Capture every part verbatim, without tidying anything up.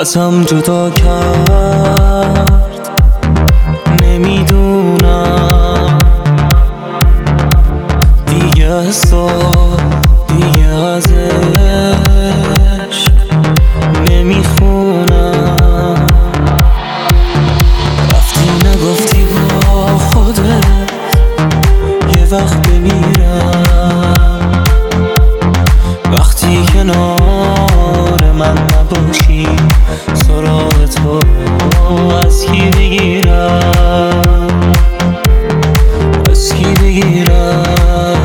از هم جدا کرد. نمیدونم دیگه از تو، دیگه از عشق نمیخونم. رفتی نگفتی با خودت یه وقت بمیرم. وقتی کنار من نباشی سراغ تو از کی بگیرم، از کی بگیرم.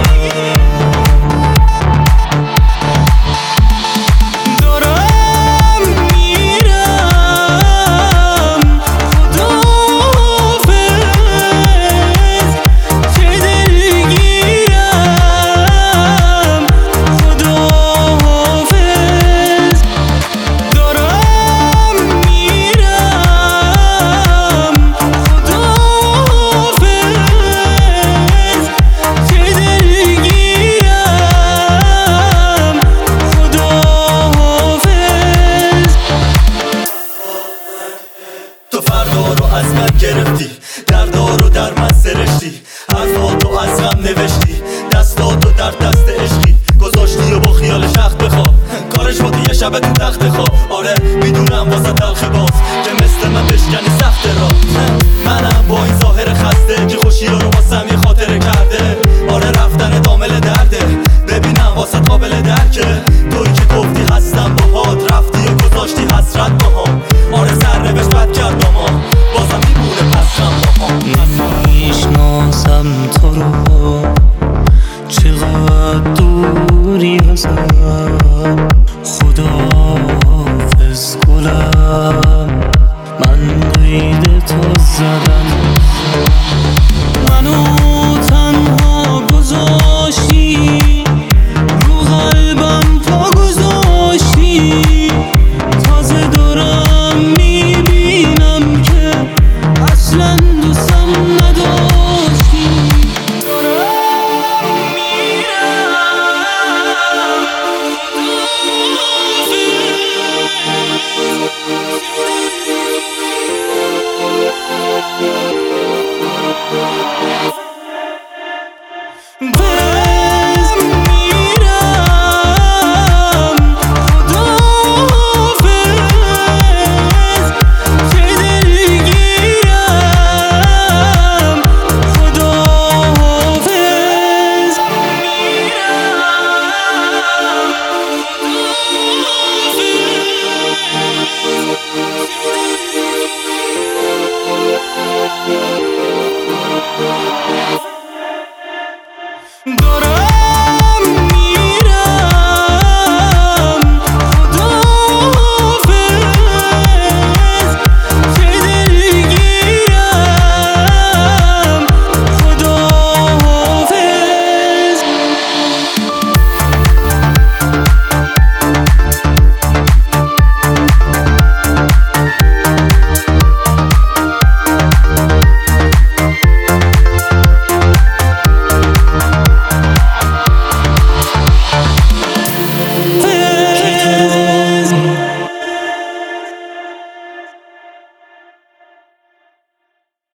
دارم میرم خداحافظ، چه دلگیرم خداحافظ. دارم میرم خداحافظ، چه دلگیرم خداحافظ. تو فردا رو از من گرفتی، دردا رو در من سرشتی، حرفاتو از غم نوشتی، دستاتو در دست عشقی گذاشتی و با خیال شخت بخواب. کارش بودی یه شب تو تخت خواب. آره میدونم واسه تلخ باز که مثل من بشکنی سخت را. منم با این ظاهر خسته که خوشی رو واسم یه خاطره کرده. آره رفتن دامل درده، ببینم واسه قابل درکه. توی که گفتی هستم باهات، رفتی و گذاشتی حسرت باهام. آره سرنوشت بد کرد با ما، بازم میمونه پسم باهام. نمیشناسم تو رو، چقدر دوری ازم. خداحافظ گلم، من قید تو زدم. منو تنها گذاشتی، رو قلبم پا گذاشتی. تازه دارم میبینم که اصلا دوستم نداشتی. دارم میرم بس میرم خداحافظ، چه دلگیرم خداحافظ. میرم